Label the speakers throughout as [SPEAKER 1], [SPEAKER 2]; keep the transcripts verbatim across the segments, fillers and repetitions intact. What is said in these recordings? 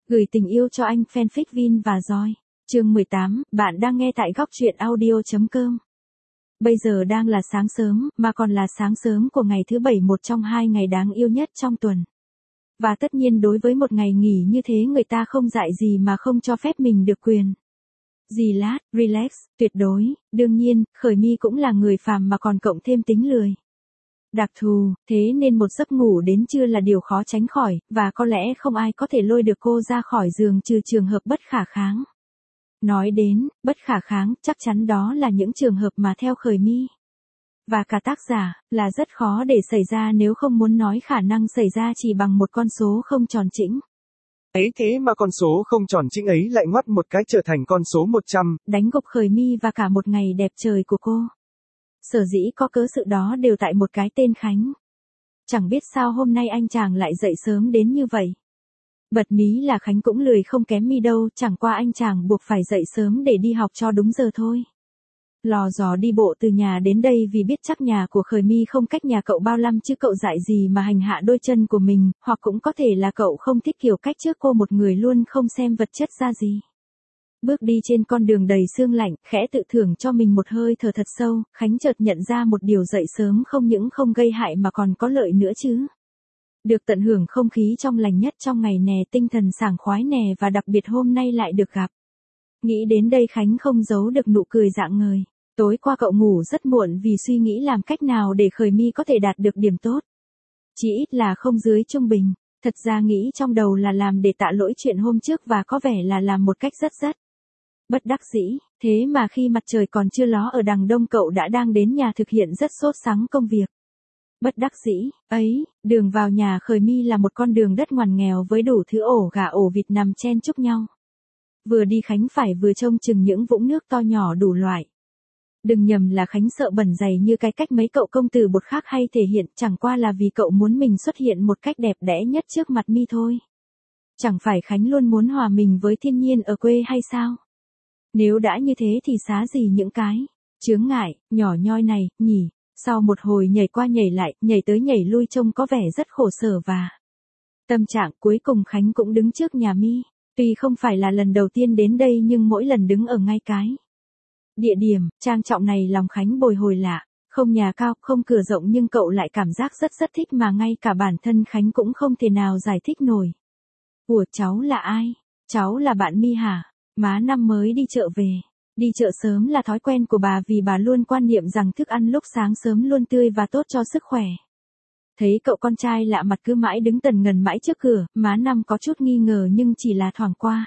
[SPEAKER 1] Gửi tình yêu cho anh fanfic Vin và Joy. Chương mười tám, bạn đang nghe tại góc truyện audio.com. Bây giờ đang là sáng sớm, mà còn là sáng sớm của ngày thứ bảy, một trong hai ngày đáng yêu nhất trong tuần. Và tất nhiên đối với một ngày nghỉ như thế người ta không dại gì mà không cho phép mình được quyền. Gì lát, relax, tuyệt đối, đương nhiên, Khởi My cũng là người phàm mà còn cộng thêm tính lười. Đặc thù, thế nên một giấc ngủ đến trưa là điều khó tránh khỏi, và có lẽ không ai có thể lôi được cô ra khỏi giường trừ trường hợp bất khả kháng. Nói đến, bất khả kháng, chắc chắn đó là những trường hợp mà theo Khởi My và cả tác giả, là rất khó để xảy ra, nếu không muốn nói khả năng xảy ra chỉ bằng một con số không tròn chỉnh.
[SPEAKER 2] Ấy thế mà con số không tròn chỉnh ấy lại ngoắt một cái trở thành con số một trăm.
[SPEAKER 1] Đánh gục Khởi My và cả một ngày đẹp trời của cô. Sở dĩ có cớ sự đó đều tại một cái tên Khánh. Chẳng biết sao hôm nay anh chàng lại dậy sớm đến như vậy. Bật mí là Khánh cũng lười không kém Mi đâu, chẳng qua anh chàng buộc phải dậy sớm để đi học cho đúng giờ thôi. Lò dò đi bộ từ nhà đến đây vì biết chắc nhà của Khởi My không cách nhà cậu bao lăm, chứ cậu dại gì mà hành hạ đôi chân của mình, hoặc cũng có thể là cậu không thích kiểu cách trước cô một người luôn không xem vật chất ra gì. Bước đi trên con đường đầy sương lạnh, khẽ tự thưởng cho mình một hơi thở thật sâu, Khánh chợt nhận ra một điều, dậy sớm không những không gây hại mà còn có lợi nữa chứ. Được tận hưởng không khí trong lành nhất trong ngày nè, tinh thần sảng khoái nè, và đặc biệt hôm nay lại được gặp. Nghĩ đến đây Khánh không giấu được nụ cười rạng ngời. Tối qua cậu ngủ rất muộn vì suy nghĩ làm cách nào để Khởi My có thể đạt được điểm tốt. Chỉ ít là không dưới trung bình. Thật ra nghĩ trong đầu là làm để tạ lỗi chuyện hôm trước, và có vẻ là làm một cách rất rất bất đắc dĩ. Thế mà khi mặt trời còn chưa ló ở đằng đông, cậu đã đang đến nhà thực hiện rất sốt sắng công việc. Bất đắc dĩ, ấy, đường vào nhà Khởi My là một con đường đất ngoằn nghèo với đủ thứ ổ gà ổ vịt nằm chen chúc nhau. Vừa đi Khánh phải vừa trông chừng những vũng nước to nhỏ đủ loại. Đừng nhầm là Khánh sợ bẩn giày như cái cách mấy cậu công tử bột khác hay thể hiện, chẳng qua là vì cậu muốn mình xuất hiện một cách đẹp đẽ nhất trước mặt Mi thôi. Chẳng phải Khánh luôn muốn hòa mình với thiên nhiên ở quê hay sao? Nếu đã như thế thì xá gì những cái chướng ngại nhỏ nhoi này, nhỉ? Sau một hồi nhảy qua nhảy lại, nhảy tới nhảy lui trông có vẻ rất khổ sở và tâm trạng, cuối cùng Khánh cũng đứng trước nhà Mi. Tuy không phải là lần đầu tiên đến đây nhưng mỗi lần đứng ở ngay cái địa điểm trang trọng này lòng Khánh bồi hồi lạ. Không nhà cao, không cửa rộng, nhưng cậu lại cảm giác rất rất thích, mà ngay cả bản thân Khánh cũng không thể nào giải thích nổi. Ủa, cháu là ai? Cháu là bạn Mi hả? Má năm mới đi chợ về. Đi chợ sớm là thói quen của bà, vì bà luôn quan niệm rằng thức ăn lúc sáng sớm luôn tươi và tốt cho sức khỏe. Thấy cậu con trai lạ mặt cứ mãi đứng tần ngần mãi trước cửa, má năm có chút nghi ngờ nhưng chỉ là thoảng qua.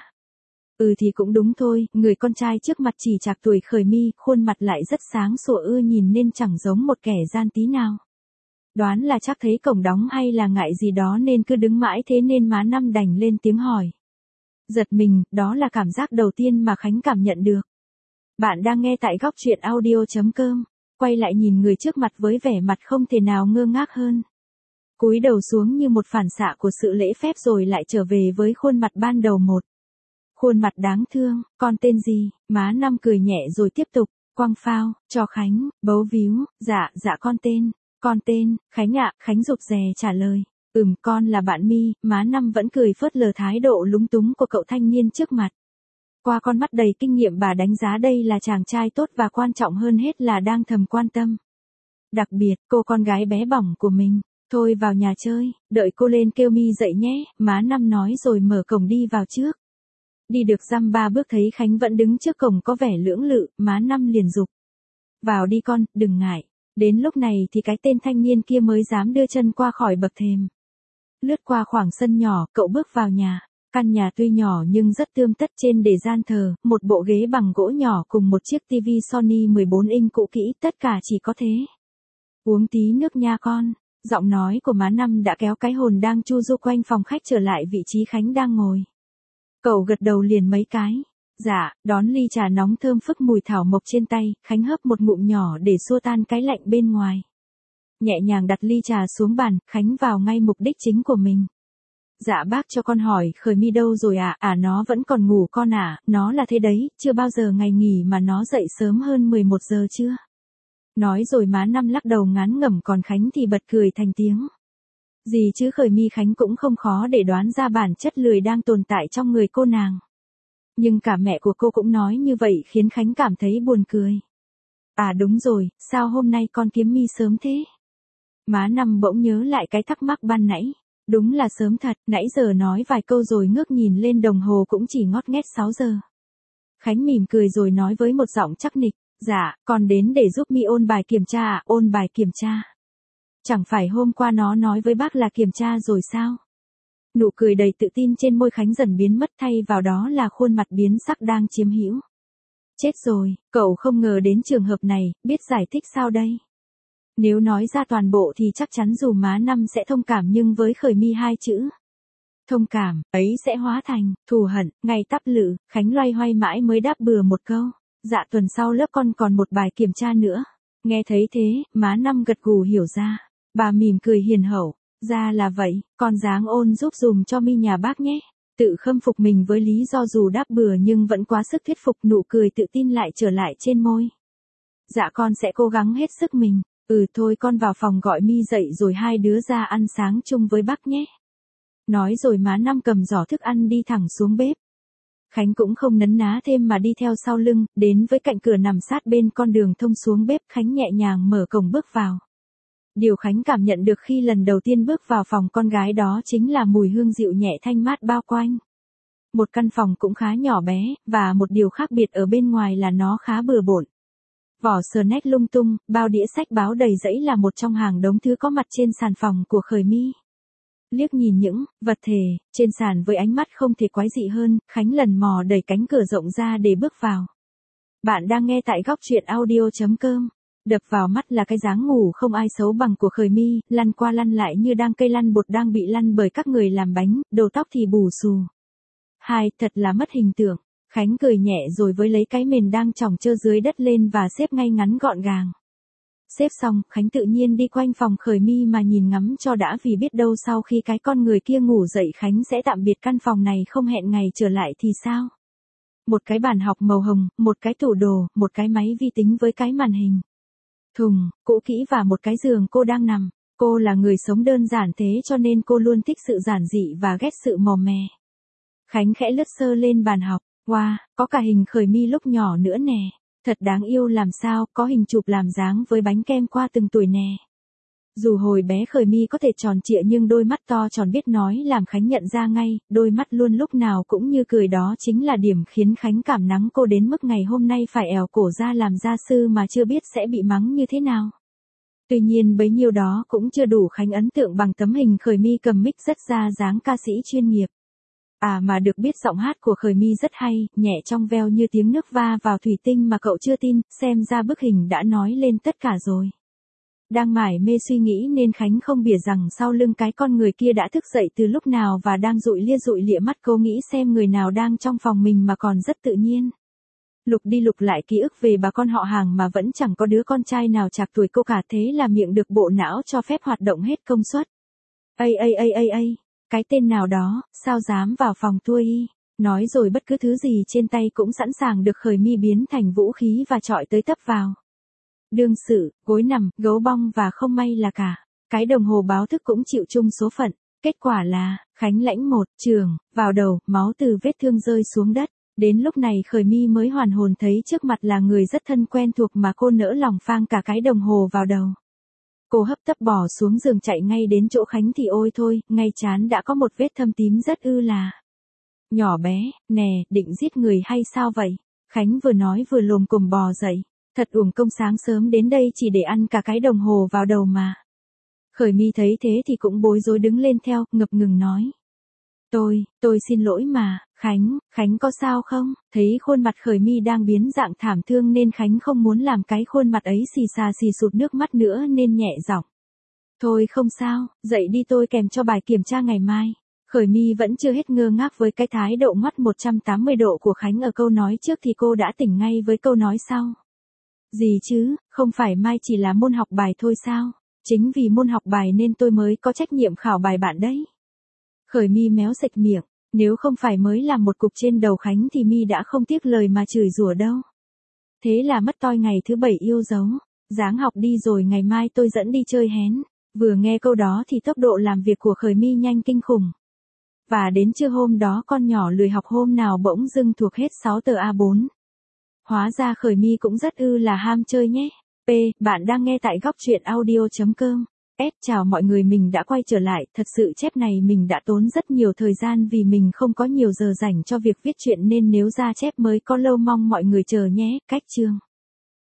[SPEAKER 1] Ừ thì cũng đúng thôi, người con trai trước mặt chỉ chạc tuổi Khởi My, khuôn mặt lại rất sáng sủa, ưa nhìn nên chẳng giống một kẻ gian tí nào. Đoán là chắc thấy cổng đóng hay là ngại gì đó nên cứ đứng mãi, thế nên má năm đành lên tiếng hỏi. Giật mình, đó là cảm giác đầu tiên mà Khánh cảm nhận được. Bạn đang nghe tại góc truyện audio.com. Quay lại nhìn người trước mặt với vẻ mặt không thể nào ngơ ngác hơn. Cúi đầu xuống như một phản xạ của sự lễ phép, rồi lại trở về với khuôn mặt ban đầu một. Khuôn mặt đáng thương. Con tên gì? Má năm cười nhẹ rồi tiếp tục, quăng phao cho Khánh, bấu víu. Dạ, dạ con tên. Con tên, Khánh ạ. Khánh rụt rè trả lời. Ừm, con là bạn Mi. Má năm vẫn cười phớt lờ thái độ lúng túng của cậu thanh niên trước mặt. Qua con mắt đầy kinh nghiệm, bà đánh giá đây là chàng trai tốt, và quan trọng hơn hết là đang thầm quan tâm. Đặc biệt, cô con gái bé bỏng của mình. Thôi vào nhà chơi, đợi cô lên kêu Mi dậy nhé, má năm nói rồi mở cổng đi vào trước. Đi được dăm ba bước thấy Khánh vẫn đứng trước cổng có vẻ lưỡng lự, má năm liền giục. Vào đi con, đừng ngại. Đến lúc này thì cái tên thanh niên kia mới dám đưa chân qua khỏi bậc thềm. Lướt qua khoảng sân nhỏ, cậu bước vào nhà. Căn nhà tuy nhỏ nhưng rất tươm tất, trên để gian thờ, một bộ ghế bằng gỗ nhỏ cùng một chiếc tivi Sony mười bốn inch cũ kỹ, tất cả chỉ có thế. Uống tí nước nha con. Giọng nói của má năm đã kéo cái hồn đang chu du quanh phòng khách trở lại vị trí Khánh đang ngồi. Cậu gật đầu liền mấy cái. Dạ, đón ly trà nóng thơm phức mùi thảo mộc trên tay, Khánh hớp một ngụm nhỏ để xua tan cái lạnh bên ngoài. Nhẹ nhàng đặt ly trà xuống bàn, Khánh vào ngay mục đích chính của mình. Dạ bác, cho con hỏi Khởi My đâu rồi ạ? À? à nó vẫn còn ngủ con ạ. À? Nó là thế đấy, chưa bao giờ ngày nghỉ mà nó dậy sớm hơn mười một giờ chưa? Nói rồi má năm lắc đầu ngán ngẩm, còn Khánh thì bật cười thành tiếng. Gì chứ Khởi My Khánh cũng không khó để đoán ra bản chất lười đang tồn tại trong người cô nàng. Nhưng cả mẹ của cô cũng nói như vậy khiến Khánh cảm thấy buồn cười. À đúng rồi, sao hôm nay con kiếm mi sớm thế? Má Năm bỗng nhớ lại cái thắc mắc ban nãy. Đúng là sớm thật, nãy giờ nói vài câu rồi ngước nhìn lên đồng hồ cũng chỉ ngót nghét sáu giờ. Khánh mỉm cười rồi nói với một giọng chắc nịch, dạ, con đến để giúp mi ôn bài kiểm tra à, ôn bài kiểm tra. Chẳng phải hôm qua nó nói với bác là kiểm tra rồi sao? Nụ cười đầy tự tin trên môi Khánh dần biến mất thay vào đó là khuôn mặt biến sắc đang chiếm hữu. Chết rồi, cậu không ngờ đến trường hợp này, biết giải thích sao đây? Nếu nói ra toàn bộ thì chắc chắn dù má Năm sẽ thông cảm nhưng với Khởi My hai chữ thông cảm, ấy sẽ hóa thành thù hận, ngay tắp lự, Khánh loay hoay mãi mới đáp bừa một câu. Dạ tuần sau lớp con còn một bài kiểm tra nữa. Nghe thấy thế, má Năm gật gù hiểu ra. Bà mỉm cười hiền hậu. Ra là vậy, con dáng ôn giúp dùm cho mi nhà bác nhé. Tự khâm phục mình với lý do dù đáp bừa nhưng vẫn quá sức thuyết phục, nụ cười tự tin lại trở lại trên môi. Dạ con sẽ cố gắng hết sức mình. Ừ thôi con vào phòng gọi mi dậy rồi hai đứa ra ăn sáng chung với bác nhé. Nói rồi má Năm cầm giỏ thức ăn đi thẳng xuống bếp. Khánh cũng không nấn ná thêm mà đi theo sau lưng, đến với cạnh cửa nằm sát bên con đường thông xuống bếp, Khánh nhẹ nhàng mở cổng bước vào. Điều Khánh cảm nhận được khi lần đầu tiên bước vào phòng con gái đó chính là mùi hương dịu nhẹ thanh mát bao quanh. Một căn phòng cũng khá nhỏ bé, và một điều khác biệt ở bên ngoài là nó khá bừa bộn. Vỏ snack lung tung, bao đĩa sách báo đầy rẫy là một trong hàng đống thứ có mặt trên sàn phòng của Khởi My. Liếc nhìn những vật thể trên sàn với ánh mắt không thể quái dị hơn, Khánh lần mò đẩy cánh cửa rộng ra để bước vào. Bạn đang nghe tại góc truyện audio chấm com. Đập vào mắt là cái dáng ngủ không ai xấu bằng của Khởi My, lăn qua lăn lại như đang cây lăn bột đang bị lăn bởi các người làm bánh, đầu tóc thì bù xù. Hai, thật là mất hình tượng. Khánh cười nhẹ rồi với lấy cái mền đang chỏng chơ dưới đất lên và xếp ngay ngắn gọn gàng. Xếp xong, Khánh tự nhiên đi quanh phòng Khởi My mà nhìn ngắm cho đã, vì biết đâu sau khi cái con người kia ngủ dậy Khánh sẽ tạm biệt căn phòng này không hẹn ngày trở lại thì sao? Một cái bàn học màu hồng, một cái tủ đồ, một cái máy vi tính với cái màn hình thùng, cũ kỹ và một cái giường cô đang nằm. Cô là người sống đơn giản thế cho nên cô luôn thích sự giản dị và ghét sự màu mè. Khánh khẽ lướt sơ lên bàn học. Wow, có cả hình Khởi My lúc nhỏ nữa nè. Thật đáng yêu làm sao, có hình chụp làm dáng với bánh kem qua từng tuổi nè. Dù hồi bé Khởi My có thể tròn trịa nhưng đôi mắt to tròn biết nói làm Khánh nhận ra ngay, đôi mắt luôn lúc nào cũng như cười, đó chính là điểm khiến Khánh cảm nắng cô đến mức ngày hôm nay phải ẻo cổ ra làm gia sư mà chưa biết sẽ bị mắng như thế nào. Tuy nhiên bấy nhiêu đó cũng chưa đủ Khánh ấn tượng bằng tấm hình Khởi My cầm mic rất ra dáng ca sĩ chuyên nghiệp. À mà được biết giọng hát của Khởi My rất hay, nhẹ trong veo như tiếng nước va vào thủy tinh mà cậu chưa tin, xem ra bức hình đã nói lên tất cả rồi. Đang mải mê suy nghĩ nên Khánh không bìa rằng sau lưng cái con người kia đã thức dậy từ lúc nào và đang dụi lia dụi lịa mắt cô nghĩ xem người nào đang trong phòng mình mà còn rất tự nhiên. Lục đi lục lại ký ức về bà con họ hàng mà vẫn chẳng có đứa con trai nào trạc tuổi cô cả, thế là miệng được bộ não cho phép hoạt động hết công suất. Ây ây ây ây ây, cái tên nào đó, sao dám vào phòng tôi y, nói rồi bất cứ thứ gì trên tay cũng sẵn sàng được Khởi My biến thành vũ khí và chọi tới tấp vào. Đương sự, gối nằm, gấu bong và không may là cả cái đồng hồ báo thức cũng chịu chung số phận. Kết quả là, Khánh lãnh một trường, vào đầu, máu từ vết thương rơi xuống đất. Đến lúc này Khởi My mới hoàn hồn thấy trước mặt là người rất thân quen thuộc mà cô nỡ lòng phang cả cái đồng hồ vào đầu. Cô hấp tấp bỏ xuống giường chạy ngay đến chỗ Khánh thì ôi thôi, ngay trán đã có một vết thâm tím rất ư là nhỏ bé. Nè, định giết người hay sao vậy? Khánh vừa nói vừa lồm cồm bò dậy. Thật uổng công sáng sớm đến đây chỉ để ăn cả cái đồng hồ vào đầu mà. Khởi My thấy thế thì cũng bối rối đứng lên theo, ngập ngừng nói. Tôi, tôi xin lỗi mà, Khánh, Khánh có sao không? Thấy khuôn mặt Khởi My đang biến dạng thảm thương nên Khánh không muốn làm cái khuôn mặt ấy xì xà xì sụt nước mắt nữa nên nhẹ giọng. Thôi không sao, dậy đi tôi kèm cho bài kiểm tra ngày mai. Khởi My vẫn chưa hết ngơ ngác với cái thái độ ngoắt một trăm tám mươi độ của Khánh ở câu nói trước thì cô đã tỉnh ngay với câu nói sau. Gì chứ, không phải mai chỉ là môn học bài thôi sao? Chính vì môn học bài nên tôi mới có trách nhiệm khảo bài bạn đấy. Khởi My méo sạch miệng, nếu không phải mới làm một cục trên đầu Khánh thì My đã không tiếc lời mà chửi rủa đâu. Thế là mất toi ngày thứ bảy yêu dấu, dáng học đi rồi ngày mai tôi dẫn đi chơi hén. Vừa nghe câu đó thì tốc độ làm việc của Khởi My nhanh kinh khủng. Và đến trưa hôm đó con nhỏ lười học hôm nào bỗng dưng thuộc hết sáu tờ A bốn. Hóa ra Khởi My cũng rất ư là ham chơi nhé. P. Bạn đang nghe tại góc truyện audio chấm com. S. Chào mọi người, mình đã quay trở lại. Thật sự chép này mình đã tốn rất nhiều thời gian vì mình không có nhiều giờ rảnh cho việc viết truyện nên nếu ra chép mới có lâu, mong mọi người chờ nhé. Cách chương.